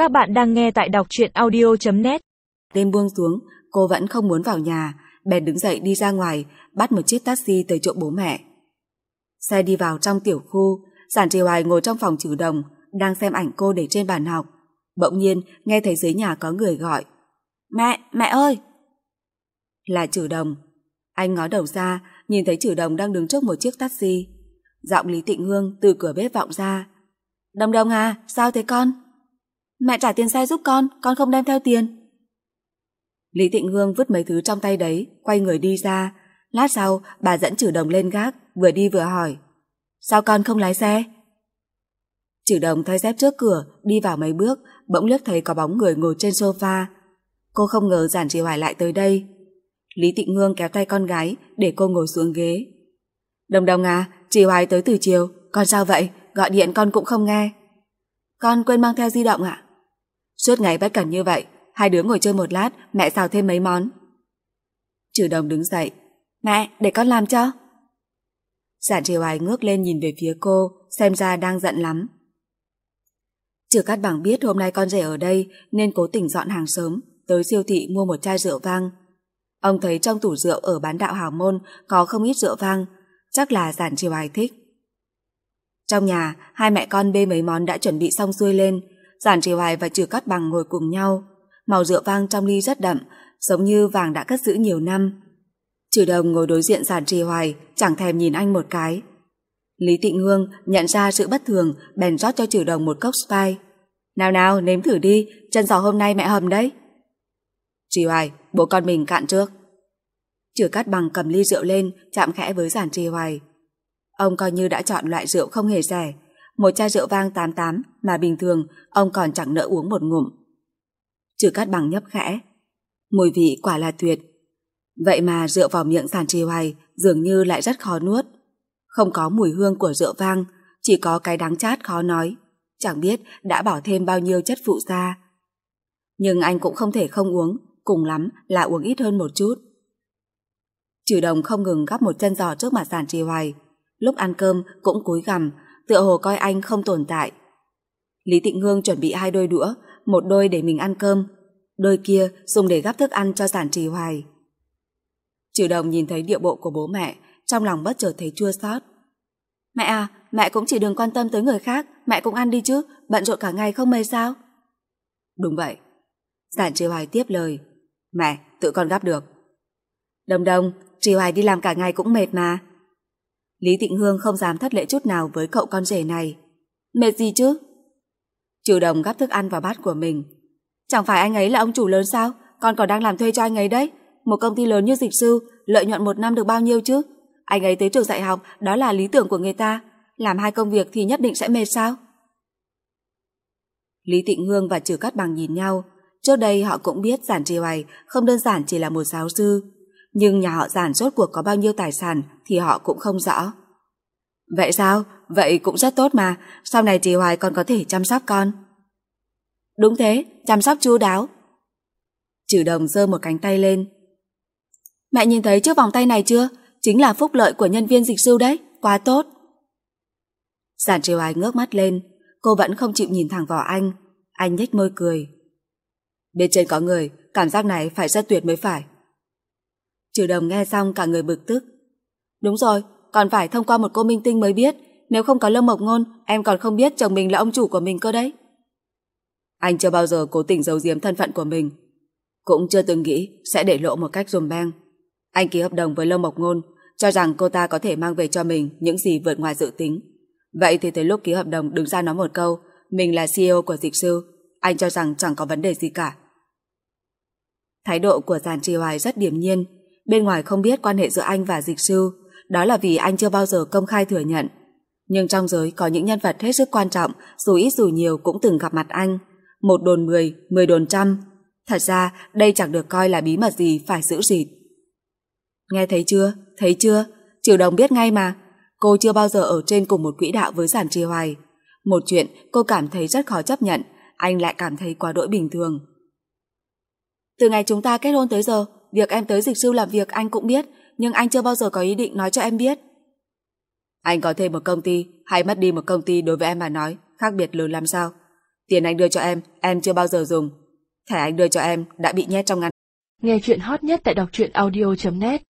Các bạn đang nghe tại đọc truyện audio.net. Đêm buông xuống, cô vẫn không muốn vào nhà, bèn đứng dậy đi ra ngoài, bắt một chiếc taxi tới chỗ bố mẹ. Xe đi vào trong tiểu khu, Giản Trì Hoài ngồi trong phòng trừ đồng, đang xem ảnh cô để trên bàn học. Bỗng nhiên nghe thấy dưới nhà có người gọi. Mẹ ơi! Là Trừ Đồng. Anh ngó đầu ra, nhìn thấy Trừ Đồng đang đứng trước một chiếc taxi. Giọng Lý Tịnh Hương từ cửa bếp vọng ra. Đồng Đồng à, sao thế con? Mẹ trả tiền xe giúp con không đem theo tiền. Lý Tịnh Hương vứt mấy thứ trong tay đấy, quay người đi ra. Lát sau, bà dẫn Trừ Đồng lên gác, vừa đi vừa hỏi. Sao con không lái xe? Trừ Đồng thay dép trước cửa, đi vào mấy bước, bỗng liếc thấy có bóng người ngồi trên sofa. Cô không ngờ Giản Trì Hoài lại tới đây. Lý Tịnh Hương kéo tay con gái để cô ngồi xuống ghế. Đồng Đồng à, Trì Hoài tới từ chiều, con sao vậy? Gọi điện con cũng không nghe. Con quên mang theo di động ạ. Suốt ngày bất cẩn như vậy, hai đứa ngồi chơi một lát, mẹ xào thêm mấy món. Trừ Đồng đứng dậy. Mẹ, để con làm cho. Giản Trì Hoài ngước lên nhìn về phía cô, xem ra đang giận lắm. Trừ Cát Bằng biết hôm nay con rể ở đây nên cố tình dọn hàng sớm, tới siêu thị mua một chai rượu vang. Ông thấy trong tủ rượu ở bán đạo Hào Môn có không ít rượu vang, chắc là Giản Trì Hoài thích. Trong nhà, hai mẹ con bê mấy món đã chuẩn bị xong xuôi lên. Giản Trì Hoài và Trừ Cát Bằng ngồi cùng nhau. Màu rượu vang trong ly rất đậm, giống như vàng đã cất giữ nhiều năm. Trừ Đồng ngồi đối diện Giản Trì Hoài, chẳng thèm nhìn anh một cái. Lý Tịnh Hương nhận ra sự bất thường, bèn rót cho Trừ Đồng một cốc Sprite. Nào nếm thử đi, chân giò hôm nay mẹ hầm đấy. Trì Hoài, bố con mình cạn trước. Trừ Cát Bằng cầm ly rượu lên, chạm khẽ với Giản Trì Hoài. Ông coi như đã chọn loại rượu không hề rẻ, một chai rượu vang 88 mà bình thường ông còn chẳng nỡ uống một ngụm. Trừ Cát Bằng nhấp khẽ. Mùi vị quả là tuyệt. Vậy mà rượu vào miệng Giản Trì Hoài dường như lại rất khó nuốt. Không có mùi hương của rượu vang, chỉ có cái đắng chát khó nói. Chẳng biết đã bỏ thêm bao nhiêu chất phụ gia. Nhưng anh cũng không thể không uống, cùng lắm là uống ít hơn một chút. Trừ Đồng không ngừng gắp một chân giò trước mặt Giản Trì Hoài. Lúc ăn cơm cũng cúi gằm, tựa hồ coi anh không tồn tại. Lý Tịnh Hương chuẩn bị hai đôi đũa, một đôi để mình ăn cơm, đôi kia dùng để gắp thức ăn cho Giản Trì Hoài. Trừ Đồng nhìn thấy điệu bộ của bố mẹ, trong lòng bất chợt thấy chua xót. Mẹ à, mẹ cũng chỉ đừng quan tâm tới người khác, mẹ cũng ăn đi chứ, bận rộn cả ngày không mệt sao? Đúng vậy. Giản Trì Hoài tiếp lời. Mẹ, tự con gắp được. Đồng, Trì Hoài đi làm cả ngày cũng mệt mà. Lý Tịnh Hương không dám thất lễ chút nào với cậu con rể này. Mệt gì chứ? Trừ Đồng gắp thức ăn vào bát của mình. Chẳng phải anh ấy là ông chủ lớn sao? Con còn đang làm thuê cho anh ấy đấy. Một công ty lớn như Dịch Sư, lợi nhuận một năm được bao nhiêu chứ? Anh ấy tới trường dạy học, đó là lý tưởng của người ta. Làm hai công việc thì nhất định sẽ mệt sao? Lý Tịnh Hương và Trừ Cát Bằng nhìn nhau. Trước đây họ cũng biết Giản Trì Hoài không đơn giản chỉ là một giáo sư, nhưng nhà họ Giản rốt cuộc có bao nhiêu tài sản thì họ cũng không rõ. Vậy sao? Vậy cũng rất tốt mà, sau này Trì Hoài còn có thể chăm sóc con. Đúng thế, chăm sóc chu đáo. Trừ Đồng giơ một cánh tay lên. Mẹ nhìn thấy chiếc vòng tay này chưa? Chính là phúc lợi của nhân viên Dịch Sư đấy, quá tốt. Giản Trì Hoài ngước mắt lên, cô vẫn không chịu nhìn thẳng vào anh. Anh nhếch môi cười. Bên trên có người, cảm giác này phải rất tuyệt mới phải. Trừ Đồng nghe xong cả người bực tức. Đúng rồi, còn phải thông qua một cô minh tinh mới biết. Nếu không có Lâm Mộc Ngôn, em còn không biết chồng mình là ông chủ của mình cơ đấy. Anh chưa bao giờ cố tình giấu giếm thân phận của mình, cũng chưa từng nghĩ sẽ để lộ một cách dùm beng. Anh ký hợp đồng với Lâm Mộc Ngôn, cho rằng cô ta có thể mang về cho mình những gì vượt ngoài dự tính. Vậy thì tới lúc ký hợp đồng đứng ra nói một câu mình là CEO của Dịch Sư, anh cho rằng chẳng có vấn đề gì cả. Thái độ của Giản Trì Hoài rất điềm nhiên. Bên ngoài không biết quan hệ giữa anh và Dịch Sư, đó là vì anh chưa bao giờ công khai thừa nhận. Nhưng trong giới có những nhân vật hết sức quan trọng, dù ít dù nhiều cũng từng gặp mặt anh. Một đồn 10, 10 đồn trăm. Thật ra đây chẳng được coi là bí mật gì phải giữ gìn. Nghe thấy chưa? Thấy chưa? Trừ Đồng biết ngay mà. Cô chưa bao giờ ở trên cùng một quỹ đạo với Giản Trì Hoài. Một chuyện cô cảm thấy rất khó chấp nhận, anh lại cảm thấy quá đỗi bình thường. Từ ngày chúng ta kết hôn tới giờ, việc em tới Dịch Sư làm việc anh cũng biết, nhưng anh chưa bao giờ có ý định nói cho em biết. Anh có thêm một công ty hay mất đi một công ty đối với em mà nói khác biệt lớn làm sao? Tiền anh đưa cho em chưa bao giờ dùng. Thẻ anh đưa cho em đã bị nhét trong ngăn. Nghe chuyện hot nhất tại đọc truyện audio.net